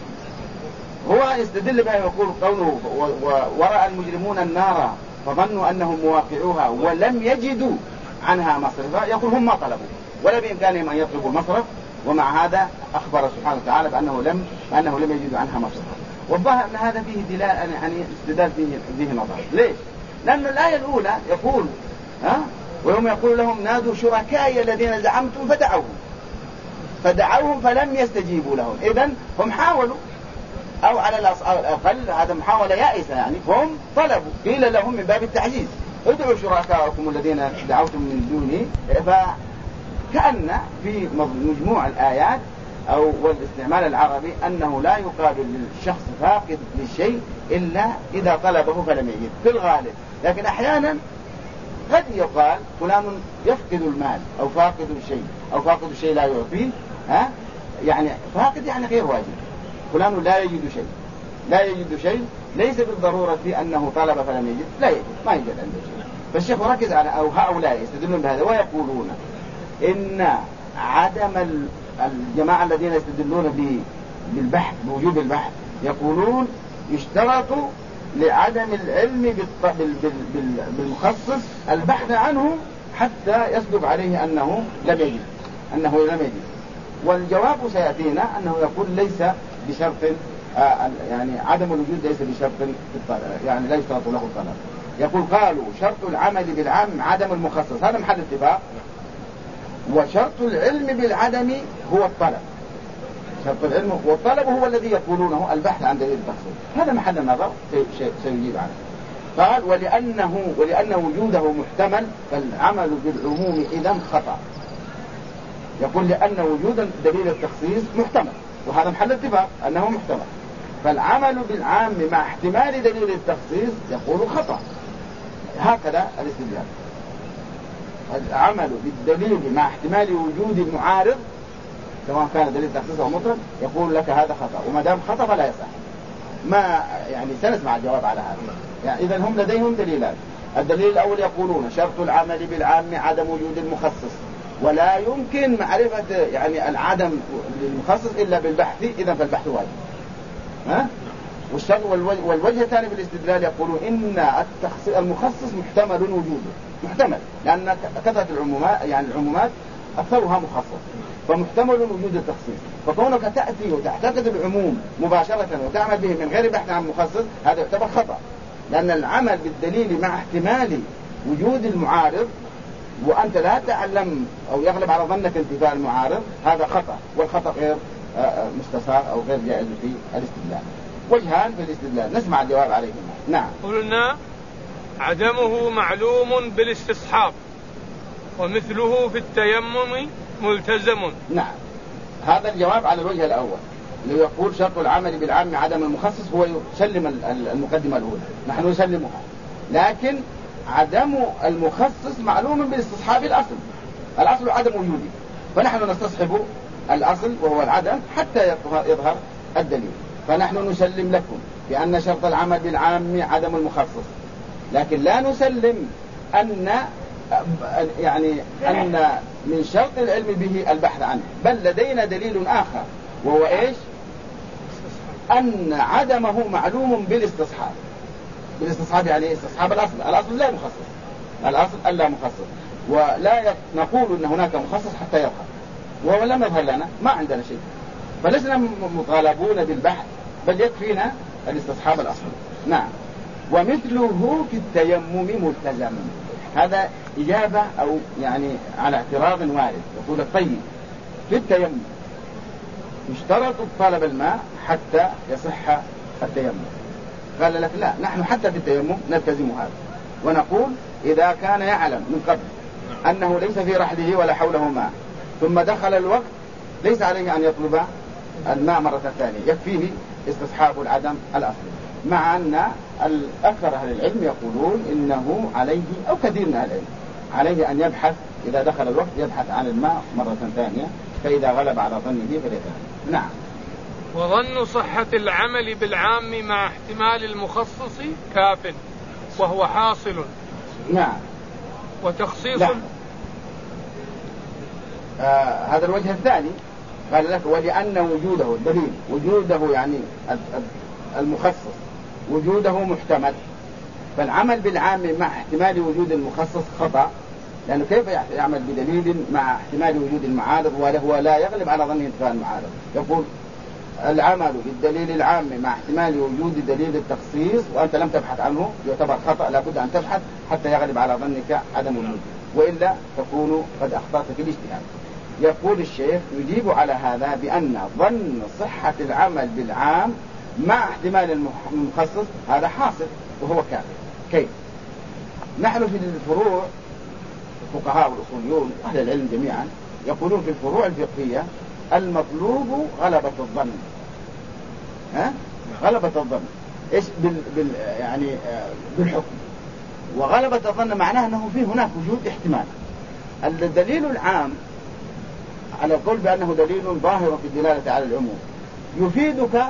هو يستدل بها يقول قوله ورأى المجرمون النار فظنوا أنهم مواقعوها ولم يجدوا عنها مصرفا، يقول هم ما طلبوا ولا بإمكانهم أن يطلبوا المصرف، ومع هذا أخبر سبحانه وتعالى بأنه لم يجدوا عنها مصرفا. والظاهر أن هذا فيه دلالة يعني استدلال فيه نظر. ليش؟ لأن الآية الأولى يقول ويوم يقول لهم نادوا شركائي الذين زعمتم فدعوهم فلم يستجيبوا لهم. إذن هم حاولوا، أو على الأقل هذا محاولة يائسة يعني، فهم طلبوا، قيل لهم من باب التعجيز ادعوا شركاءكم الذين دعوتم من دوني. فكأن في مجموع الآيات أو والاستعمال العربي أنه لا يقابل للشخص فاقد للشيء إلا إذا طلبه فلم يجد في الغالب. لكن أحيانا قد يقال فلان يفقد المال أو فاقد الشيء أو فاقد الشيء لا يعطيه، يعني فاقد يعني غير واجب. فلان لا يجد شيء ليس بالضرورة في أنه طلب فلم يجد، لا يجد، ما يوجد عنده شيء. فالشيخ ركز على أو هؤلاء يستدلون بهذا ويقولون إن عدم الجماعة الذين يستدلون بالبحث بوجوب البحث يقولون يشترط لعدم العلم بالمخصص البحث عنه حتى يصدق عليه أنه لم يجد. والجواب سيأتينا أنه يقول ليس بشرط، يعني عدم الوجود ليس بشرط يعني لا يشترط له الطلب. يقول قالوا شرط العمل بالعام عدم المخصص، هذا محل اتفاق، وشرط العلم بالعدم هو الطلب. شرط العلم والطلب هو الذي يقولونه البحث عن دليل التخصيص، هذا محل النظر سيجيب عنه. قال ولأن وجوده محتمل فالعمل بالعموم إذا خطأ. يقول لأن وجود دليل التخصيص محتمل، وهذا محل اتفاق أنه محتمل، فالعمل بالعام مع احتمال دليل التخصيص يقول خطأ. هكذا الاستدلال، العمل بالدليل مع احتمال وجود المعارض سواء كان دليل تخصيص أو مطلق يقول لك هذا خطأ، وما دام خطأ فلا يصح. ما يعني سنسمع الجواب على هذا. يعني إذا هم لديهم دليلان. الدليل الأول يقولون شرط العمل بالعام عدم وجود المخصص، ولا يمكن معرفة يعني العدم للمخصص إلا بالبحث، إذا فالبحث واجب. والوجه الثاني في الاستدلال يقولون إن المخصص محتمل وجوده، محتمل لأن كثرة العمومات أكثرها مخصص، فمحتمل وجود التخصيص. فكونك تأتي وتعتقد العموم مباشرة وتعمل به من غير بحث عن مخصص هذا يعتبر خطأ، لأن العمل بالدليل مع احتمال وجود المعارض وأنت لا تعلم أو يغلب على ظنك انتفاء المعارض هذا خطأ، والخطأ غير مستصار أو غير جائز في الاستدلال. وجهان في الاستدلال، نسمع الجواب عليهما. نعم. قلنا عدمه معلوم بالاستصحاب ومثله في التيمم ملتزم. نعم، هذا الجواب على الوجه الأول اللي يقول شرط العمل بالعام عدم المخصص، هو يسلم المقدمة الأولى، نحن نسلمها، لكن عدم المخصص معلوم بالاستصحاب الأصل عدم وجوده، فنحن نستصحب الأصل وهو العدم حتى يظهر الدليل. فنحن نسلم لكم بأن شرط العمل بالعام عدم المخصص، لكن لا نسلم أن من شرط العلم به البحث عنه، بل لدينا دليل آخر وهو إيش؟ أن عدمه معلوم بالاستصحاب. بالاستصحاب يعني استصحاب الأصل لا مخصص، الأصل ألا مخصص، ولا نقول أن هناك مخصص حتى يظهر، ولم يظهر لنا ما عندنا شيء، فلسنا مطالبون بالبحث، بل يكفينا الاستصحاب الأصل. نعم. ومثله في التيمم ملتزم، هذا إجابة أو يعني على اعتراض وارد. يقول طيب في التيمم يشترط طلب الماء حتى يصح التيمم. قال لك لا، نحن حتى في التيمم نلتزم هذا ونقول إذا كان يعلم من قبل أنه ليس في رحله ولا حوله ماء ثم دخل الوقت ليس عليه أن يطلب الماء مرة ثانية، يكفيه استصحاب العدم الأصلي، مع أن أكثر أهل العلم يقولون إنه عليه أو كثير من أهل العلم عليه أن يبحث إذا دخل الوقت، يبحث عن الماء مرة ثانية، فإذا غلب على ظنه فليتيمم. نعم. وظن صحة العمل بالعام مع احتمال المخصص كاف وهو حاصل. نعم. وتخصيص هذا الوجه الثاني قال لك ولأن وجوده الدليل وجوده يعني المخصص وجوده محتمل، فالعمل بالعام مع احتمال وجود المخصص خطأ، لأنه كيف يعمل بدليل مع احتمال وجود المعارض وهو لا يغلب على ظن انتفاء المعارض؟ يقول العمل بالدليل العام مع احتمال وجود دليل التخصيص وأنت لم تبحث عنه يعتبر خطأ، لابد أن تبحث حتى يغلب على ظنك عدم وجوده، وإلا تكون قد أخطأت في الاجتهاد. يقول الشيخ يجيب على هذا بأن ظن صحة العمل بالعام مع احتمال المخصص هذا حاصل وهو كافر. كيف؟ نحن في الفروع الفقهاء والأصوليون أهل العلم جميعا يقولون في الفروع الفقهية المطلوب غلبة الظن. غلبة الظن إيش يعني بالحكم، وغلبة الظن معناه أنه في هناك وجود احتمال. الدليل العام على القول بأنه دليل ظاهر في الدلالة على العموم يفيدك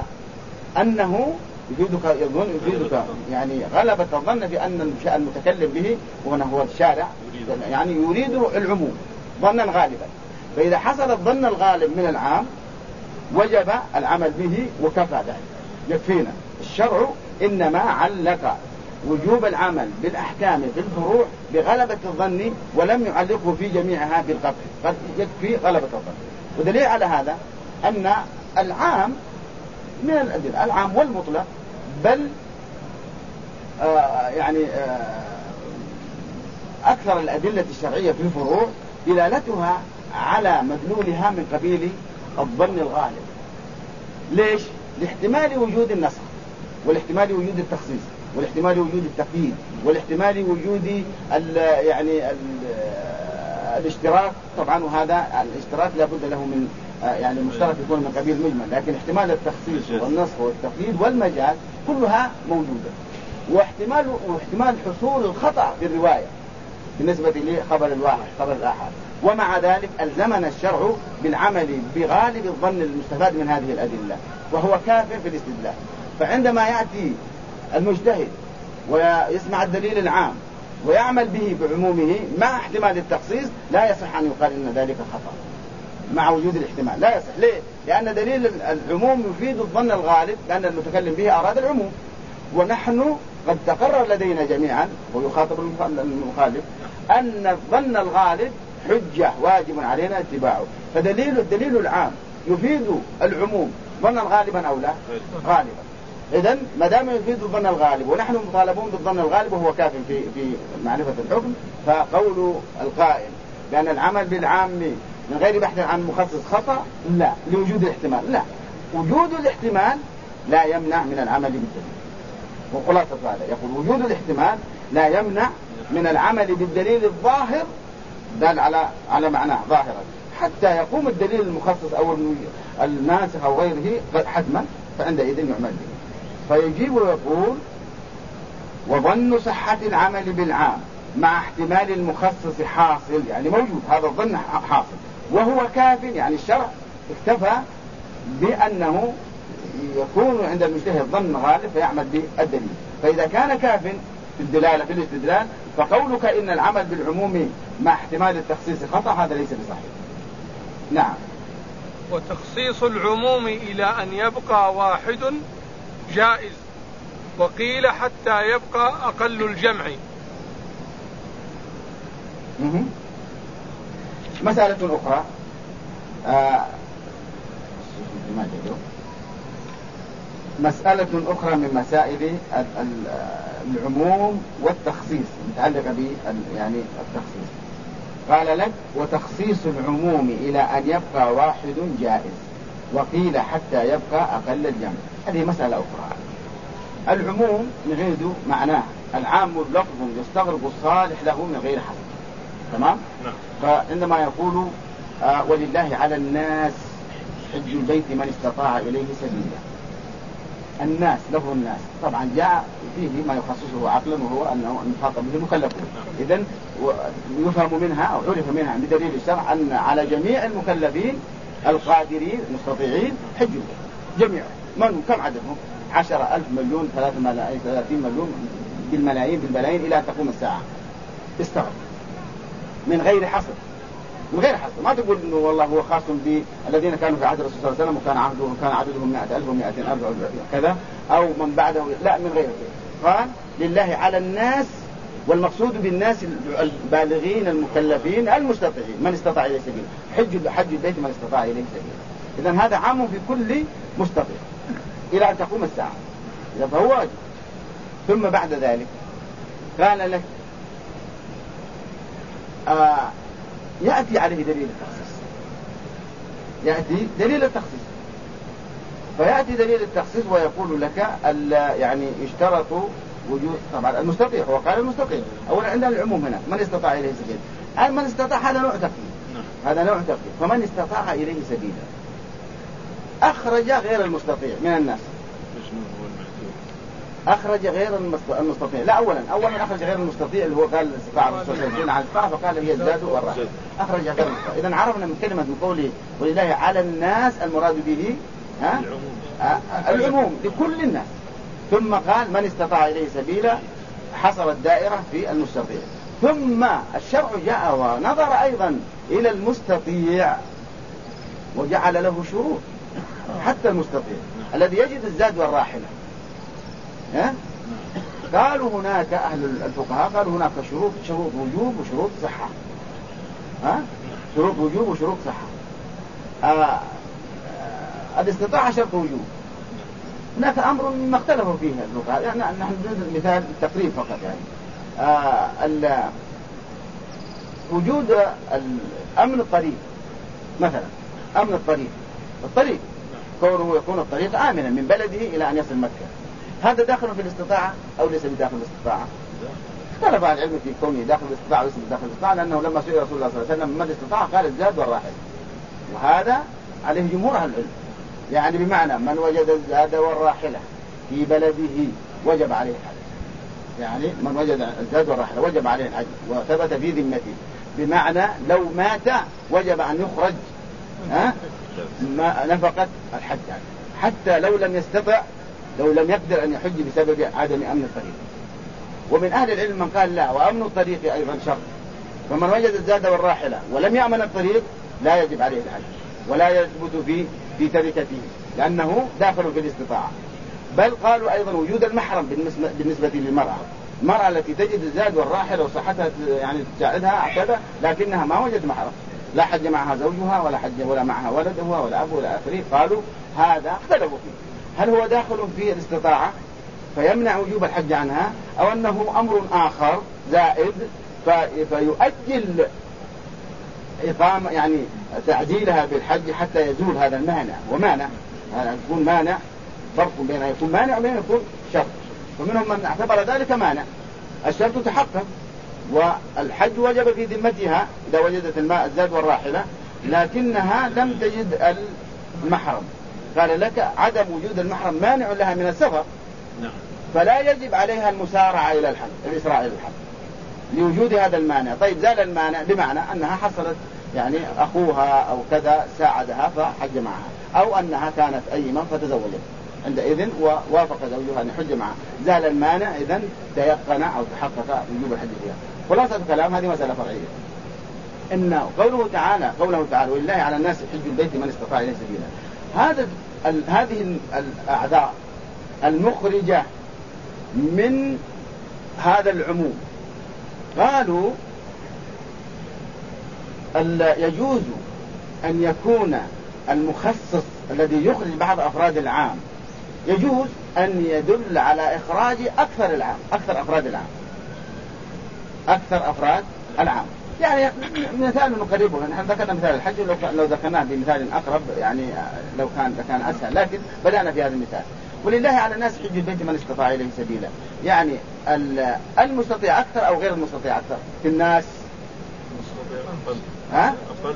يعني غلبة الظن بأن المتكلم به هو الشارع يعني يريد العموم ظنا غالبا، فإذا حصل الظن الغالب من العام وجب العمل به وكفى ذلك يكفينا. الشرع إنما علق وجوب العمل بالأحكام في الفروع بغلبة الظن ولم يعلقه في جميعها بالقطع، قد يكفي غلبة الظن. ودليل على هذا أن العام من الأدلة العام والمطلق بل أكثر الأدلة الشرعية في الفروع دلالتها على مدلولها من قبيل الظن الغالب. ليش؟ لاحتمال وجود النسخ، والاحتمال وجود التخصيص، والاحتمال وجود التقييد، والاحتمال وجود الاشتراك. طبعا وهذا الاشتراك لابد له من يعني المشترك يكون من قبيل مجمل، لكن احتمال التخصيص والنسخ والتقييد والمجاز كلها موجودة، واحتمال حصول الخطأ في الرواية بالنسبة لخبر الواحد خبر الآحاد. ومع ذلك ألزمنا الشرع بالعمل بغالب الظن المستفاد من هذه الأدلة وهو كافر في الاستدلال. فعندما يأتي المجتهد ويسمع الدليل العام ويعمل به بعمومه مع احتمال التخصيص لا يصح أن يقال إن ذلك خطأ مع وجود الاحتمال، لا يصح. ليه؟ لأن دليل العموم يفيد الظن الغالب لأن المتكلم به أراد العموم، ونحن قد تقرر لدينا جميعا ويخاطب المخالف أن الظن الغالب حجة واجب علينا اتباعه. الدليل العام يفيد العموم ظنا غالبا أو لا؟ غالبا. إذن ما دام يفيد الظن الغالب ونحن مطالبون بالظن الغالب وهو كاف في معرفة الحكم، فقول القائل بأن العمل بالعام من غير بحث عن مخصص خطأ لا، لوجود الاحتمال. لا، وجود الاحتمال لا يمنع من العمل بالدليل. وخلاصة هذا يقول وجود الاحتمال لا يمنع من العمل بالدليل الظاهر دال على معناه ظاهرا حتى يقوم الدليل المخصص أو الناسخ أو غيره حتما، فعندئذ يعمل به. فيجيب ويقول وظن صحة العمل بالعام مع احتمال المخصص حاصل، يعني موجود هذا الظن حاصل وهو كاف، يعني الشرع اكتفى بأنه يكون عند المجتهد ظن غالب فيعمل بالدليل. فإذا كان كاف في الدلالة في الاستدلال فقولك إن العمل بالعموم مع احتمال التخصيص خطأ هذا ليس بصحيح. نعم. وتخصيص العموم إلى أن يبقى واحد جائز، وقيل حتى يبقى أقل الجمع. مسألة أخرى مسألة أخرى من مسائل العموم والتخصيص متعلقة يعني التخصيص. قال لك وتخصيص العموم إلى أن يبقى واحد جائز. وقيل حتى يبقى أقل الجمع. هذه مسألة أخرى. العموم نعيد معناه العام لفظ يستغرق الصالح له من غير حصر. تمام؟ فعندما يقول ولله على الناس حج البيت من استطاع إليه سبيلا، الناس لفظ الناس طبعا جاء فيه ما يخصصه عقلا وهو أنه المخاطب به المكلفون. إذن يفهم منها أو عرف منها بدليل الشرع أن على جميع المكلفين القادرين المستطيعين حج جميع. من كم عددهم؟ 10,000 مليون 30 مليون بالملايين إلى أن تقوم الساعة. استغرق من غير حصر، من غير حصر. ما تقول إنه والله هو خاص بالذين كانوا في عهد الرسول صلى الله عليه وسلم وكان عددهم 100,000 و200,000 كذا أو من بعده، لا، من غير كذا. قال لله على الناس، والمقصود بالناس البالغين المكلفين المستطيعين من استطاع إليه سبيلا. حج البيت من استطاع إليه سبيلا. إذن هذا عام في كل مستطيع إلى أن تقوم الساعة، إذا فهو واجب. ثم بعد ذلك قال لك يأتي عليه دليل التخصيص، يأتي دليل التخصيص، فيأتي دليل التخصيص ويقول لك يعني اشترط وجود طبعا المستطيع. هو قال المستطيع أولا عندنا العموم هنا من استطاع إليه سبيلا. من استطاع هذا نوع تقييد، هذا نوع تقييد. فمن استطاع إليه سبيلا أخرج غير المستطيع من الناس، أخرج غير المستطيع. لا، أولا أخرج غير المستطيع اللي هو قال استطاع المستطيعين على الفاء فقال هي الزاد والراحة. أخرج غير المستطيع. إذن عرفنا من كلمة من قوله ولله على الناس المراد به العموم لكل الناس. ثم قال من استطاع إليه سبيلا حصر الدائرة في المستطيع. ثم الشرع جاء ونظر أيضا إلى المستطيع وجعل له شروط. حتى المستطيع الذي يجد الزاد والراحلة قالوا هناك أهل الفقهاء قالوا هناك شروط وجوب وشروط صحة. شروط وجوب وشروط صحة. الاستطاعة شرط وجوب. هناك أمر ما اختلفوا فيه الفقهاء، يعني نحن نريد مثال التقريب فقط. يعني وجود الأمن الطريق مثلا، أمن الطريق كونه يكون الطريق آمنا من بلده إلى أن يصل مكة، هذا داخل في الاستطاعة أو ليس بداخل الاستطاعة؟ اختلف أهل العلم في كونه داخل الاستطاعة وليس بداخل الاستطاعة، لأنه لما سئل رسول الله صلى الله عليه وسلم من الاستطاعة قال الزاد والراحل، وهذا عليه جمهور أهل العلم. يعني بمعنى من وجد الزاد والراحلة في بلده وجب عليه الحج. يعني من وجد الزاد والراحلة وجب عليه الحج وثبت في ذمته، بمعنى لو مات وجب أن يخرج نفقة الحج يعني. حتى لو لم يستطع، لو لم يقدر أن يحج بسبب عدم أمن الطريق. ومن أهل العلم من قال لا، وأمن الطريق أيضا شرط. فمن وجد الزاد والراحلة ولم يأمن الطريق لا يجب عليه الحج ولا يثبت في تركته لأنه داخل في الاستطاعة. بل قالوا أيضا وجود المحرم بالنسبة للمرأة، المرأة التي تجد الزاد والراحلة وصحتها يعني تساعدها كذا لكنها ما وجد محرم، لا حج معها زوجها ولا حج ولا معها ولدها ولا أبوه ولا آخره، قالوا هذا اختلفوا فيه، هل هو داخل في الاستطاعة فيمنع وجوب الحج عنها أو أنه أمر آخر زائد فيؤجل إقامة يعني تعجيلها بالحج حتى يزول هذا المانع. ومانع هذا يكون مانع، فرق بين يكون مانع وبين يكون شرط. فمنهم من اعتبر ذلك مانع، الشرط تحقق والحج وجب في ذمتها إذا وجدت الماء الزاد والراحلة، لكنها لم تجد المحرم. قال لك عدم وجود المحرم مانع لها من السفر، فلا يجب عليها المسارعة إلى الحج، الإسراع إلى الحج لوجود هذا المانع. طيب زال المانع بمعنى أنها حصلت يعني أخوها أو كذا ساعدها فحج معها، أو أنها كانت أيما فتزوجت عندئذ ووافق زوجها أن يحج معها، زال المانع إذن تيقن أو تحقق وجوب الحج فيها. خلاصة الكلام هذه مسألة فرعية. إن قوله تعالى ولله على الناس حج البيت من استطاع إليه سبيلا، هذه الأعذار المخرجة من هذا العموم قالوا يجوز أن يكون المخصص الذي يخرج بعض أفراد العام يجوز أن يدل على إخراج أكثر أفراد العام. يعني مثال نقربه، نحن ذكرنا مثال الحج، لو ذكرناه بمثال أقرب يعني لو كان أسهل، لكن بدأنا في هذا المثال. ولله على الناس حج البيت من استطاع إليه سبيلا. يعني المستطيع أكثر أو غير المستطيع أكثر في الناس؟ ها؟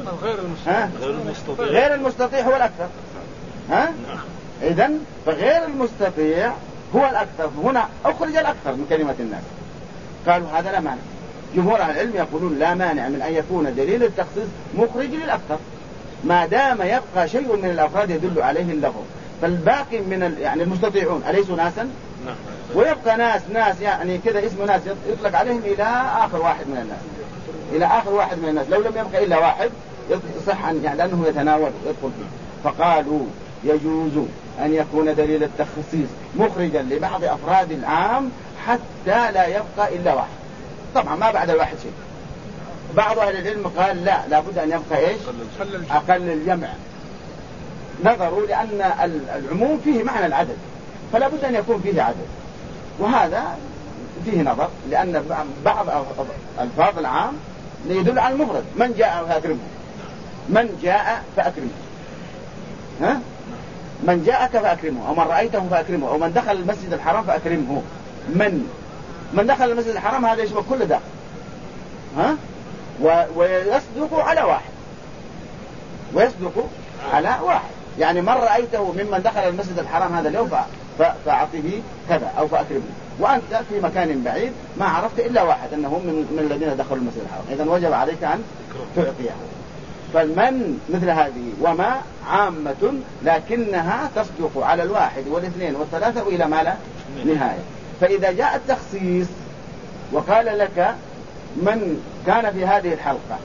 غير المستطيع هو الأكثر. ها؟ إذن فغير المستطيع هو الأكثر، هنا أخرج الأكثر من كلمة الناس. قالوا هذا لا مانع. جمهور العلم يقولون لا مانع من أن يكون دليل التخصيص مخرج للأكثر ما دام يبقى شيء من الأفراد يدل عليه اللفظ. فالباقي من يعني المستطيعون أليسوا ناسا؟ ويبقى ناس يعني كذا اسم ناس يطلق عليهم إلى آخر واحد من الناس، إلى آخر واحد من الناس. لو لم يبقى إلا واحد يصح يعني لأنه يتناول يدخل فيه. فقالوا يجوز أن يكون دليل التخصيص مخرجا لبعض أفراد العام حتى لا يبقى إلا واحد. طبعا ما بعد الواحد شيء. بعض أهل العلم قال لا، لابد أن يبقى إيش؟ أقل الجمع. نظروا لأن العموم فيه معنى العدد، فلا بد أن يكون فيه عدد، وهذا فيه نظر، لأن بعض الفاظ العام يدل على المفرد. من جاء فأكرمه، من جاء فأكرمه، ها؟ من جاءك فأكرمه، أو من رأيته فأكرمه، أو من دخل المسجد الحرام فأكرمه. من دخل المسجد الحرام هذا يشمل كل ده، ها؟ ويصدق على واحد، ويصدق على واحد. يعني من رأيته ممن دخل المسجد الحرام هذا اليوم فأعطيه كذا أو فأكرمه، وأنت في مكان بعيد ما عرفت إلا واحد أنه من الذين دخلوا المسجد الحرام، إذن وجب عليك أن تعطيه. فالمن مثل هذه وما عامة، لكنها تصدق على الواحد والاثنين والثلاثة وإلى ما لا نهاية. فإذا جاء التخصيص وقال لك من كان في هذه الحلقة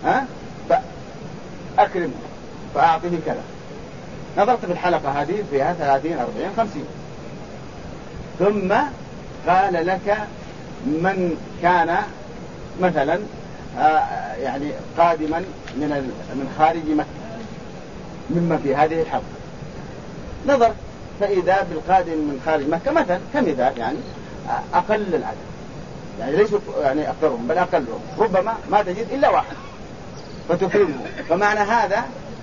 فأكرمه فأعطيه كذا، نظرت في الحلقة هذه فيها 30 40 50، ثم قال لك من كان مثلا يعني قادما من خارج مكة مما في هذه الحلقة، نظرت فإذا بالقادم من خارج مكة مثلا كمثال يعني أقل العدد، يعني ليس يعني أكثرهم بل أقلهم، ربما ما تجد إلا واحد فتكرمه. فمعنى هذا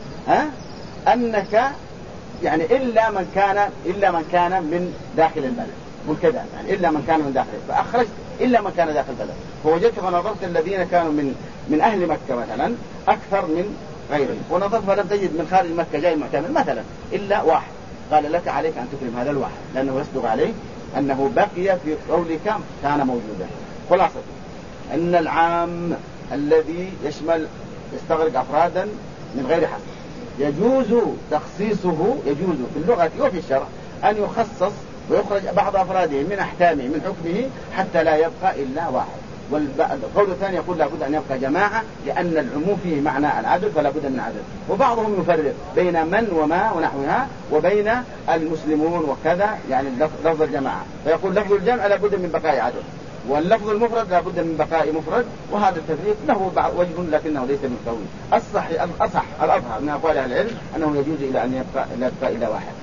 أنك يعني إلا من كان من داخل البلد، وكذا يعني إلا من كان من داخله، فأخرجت إلا من كان داخل البلد، فوجدت فنظرت الذين كانوا من أهل مكة مثلا أكثر من غيرهم، ونظرت فلم تجد من خارج مكة جاي معتمر مثلا إلا واحد، قال لك عليك أن تكرم هذا الواحد لأنه يصدق عليه أنه بقي في قولك كان موجودا. خلاصة أن العام الذي يستغرق أفرادا من غير حصر يجوز تخصيصه، يجوز في اللغة وفي الشرع أن يخصص ويخرج بعض أفراده من أحكامه من حكمه حتى لا يبقى إلا واحد. والقول الثاني يقول لا بد أن يبقى جماعة لأن العموم فيه معنى العدد فلا بد من عدد. وبعضهم يفرق بين من وما ونحوها وبين المسلمون وكذا، يعني لفظ الجماعة، فيقول لفظ الجمع لا بد من بقاء عدد، واللفظ المفرد لا بد من بقاء مفرد. وهذا التفريق له وجه لكنه ليس من قوي. الأصح الأظهر من أقوال أهل العلم أنه يجوز إلى أن يبقى إلى واحد.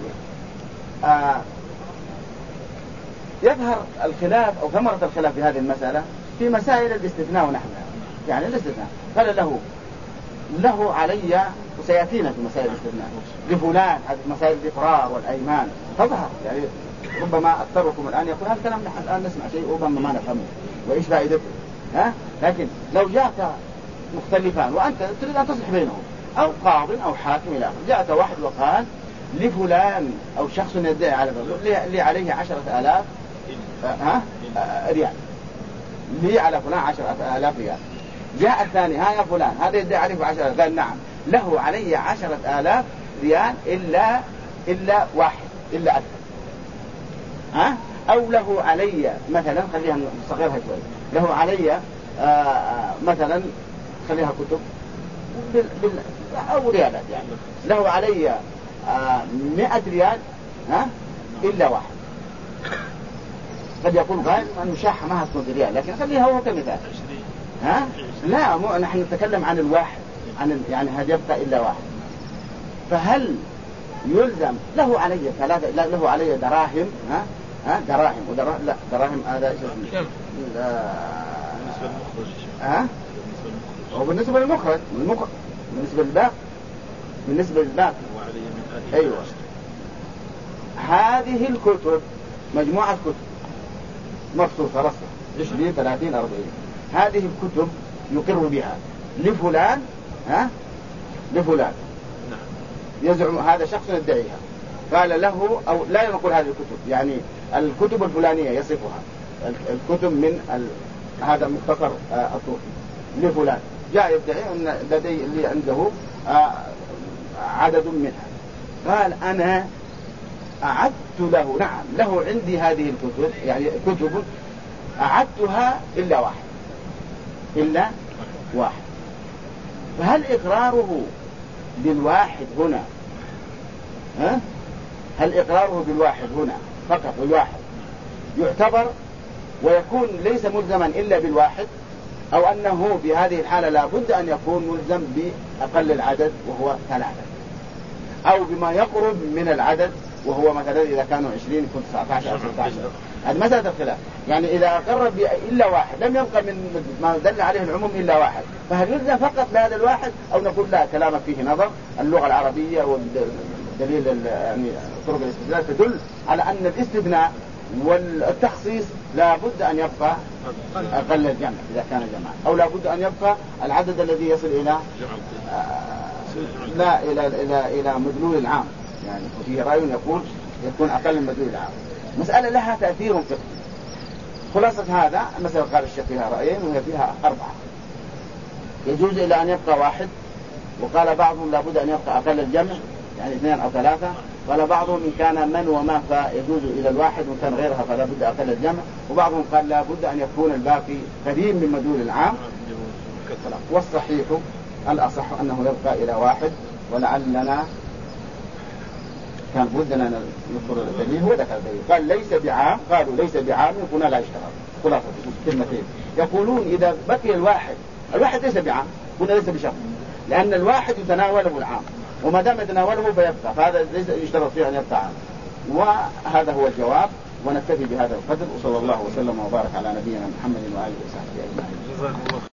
يظهر الخلاف أو ثمرة الخلاف في هذه المسألة في مسائل الاستثناء ونحوها. يعني الاستثناء قال له علي، وسيأتينا في مسائل الاستثناء لفلان، هذه مسائل الإقرار والأيمان تظهر. يعني ربما أكثركم الآن يقول هذا الكلام نحن الآن نسمع شيء ربما ما نفهمه وإيش فائدته، لكن لو جاءك مختلفان وأنت تريد أن تصلح بينهم أو قاض أو حاكم إلى آخره، جاءك واحد وقال لفلان أو شخص يدعي على اللي عليه 10,000 ريال، لي على فلان 10,000 ريال. جاء الثاني يا فلان هذا يدعي عليه 10,000، قال نعم له علي 10,000 ريال إلا واحد إلا أكثر، أو له علي مثلا خليها نصغرها شوي، له علي مثلا خليها كتب أو ريالات، يعني له علي 100 ريال إلا واحد. قد يكون قائل أن مشاحة ما هتكون ريال، لكن خليها هو كمثال. لا نحن نتكلم عن الواحد، يعني هذا يبقى إلا واحد. فهل يلزم له علي 3 له علي دراهم دراهم لا دراهم هذا وبالنسبة للمخرج بالنسبة للباقي أيوة. هذه الكتب مجموعة كتب مخصوصة رصة 20 30 40. هذه الكتب يقر بها لفلان لفلان يزعم هذا شخص يدعيها، قال له أو لا ينقل هذه الكتب، يعني الكتب الفلانية يصفها، الكتب من هذا مختصر الطوفي لفلان جاء يدعي أن لدي اللي عنده عدد منها، قال أنا أعدت له، نعم له عندي هذه الكتب، يعني كتب أعدتها إلا واحد. فهل إقراره بالواحد هنا هل إقراره بالواحد هنا فقط الواحد يعتبر ويكون ليس ملزما إلا بالواحد، أو أنه بهذه الحالة لا بد أن يكون ملزم بأقل العدد وهو 3، أو بما يقرب من العدد وهو مثلا إذا كانوا 20 يكون 19 أو 16. هذه مسألة الخلاف. يعني إذا أقر إلا واحد لم يبقى من ما دل عليه العموم إلا واحد، فهل يلزم فقط بهذا الواحد أو نقول لا كلامك فيه نظر؟ اللغة العربية والدليل يعني طرق الاستدلال تدل على أن الاستثناء والتخصيص لا بد أن يبقى أقل الجمع إذا كان جماعة، أو لا بد أن يبقى العدد الذي يصل إلى لا إلى مدلول العام، يعني وفيه رأي يقول يكون أقل من مدلول العام. مسألة لها تأثير فقهي. خلاصة هذا مثلا قال الشيخ فيها رأيين وهي فيها 4. يجوز إلى أن يبقى واحد، وقال بعضهم لا بد أن يبقى أقل الجمع يعني 2 أو 3. قال بعضهم إن كان من وما فيجوز إلى الواحد، وإن كان غيرها فلا بد أقل الجمع. وبعضهم قال لا بد أن يكون الباقي قريب من مدلول العام. والصحيح الأصح أنه يبقى إلى واحد، ولعلنا كان بدنا نذكر الدليل. هو ذكر الدليل قال ليس بعام، قالوا ليس بعام قلنا لا يشتغل. خلاصة كلمتين يقولون إذا بقي الواحد ليس بعام، قلنا ليس بشرط، لأن الواحد يتناوله العام، وما دام يتناوله فيبقى، فهذا ليس يشترط فيه أن يبقى عام. وهذا هو الجواب، ونكتفي بهذا القدر. وصلى الله وسلم وبارك على نبينا محمد وآله وصحبه أجمعين.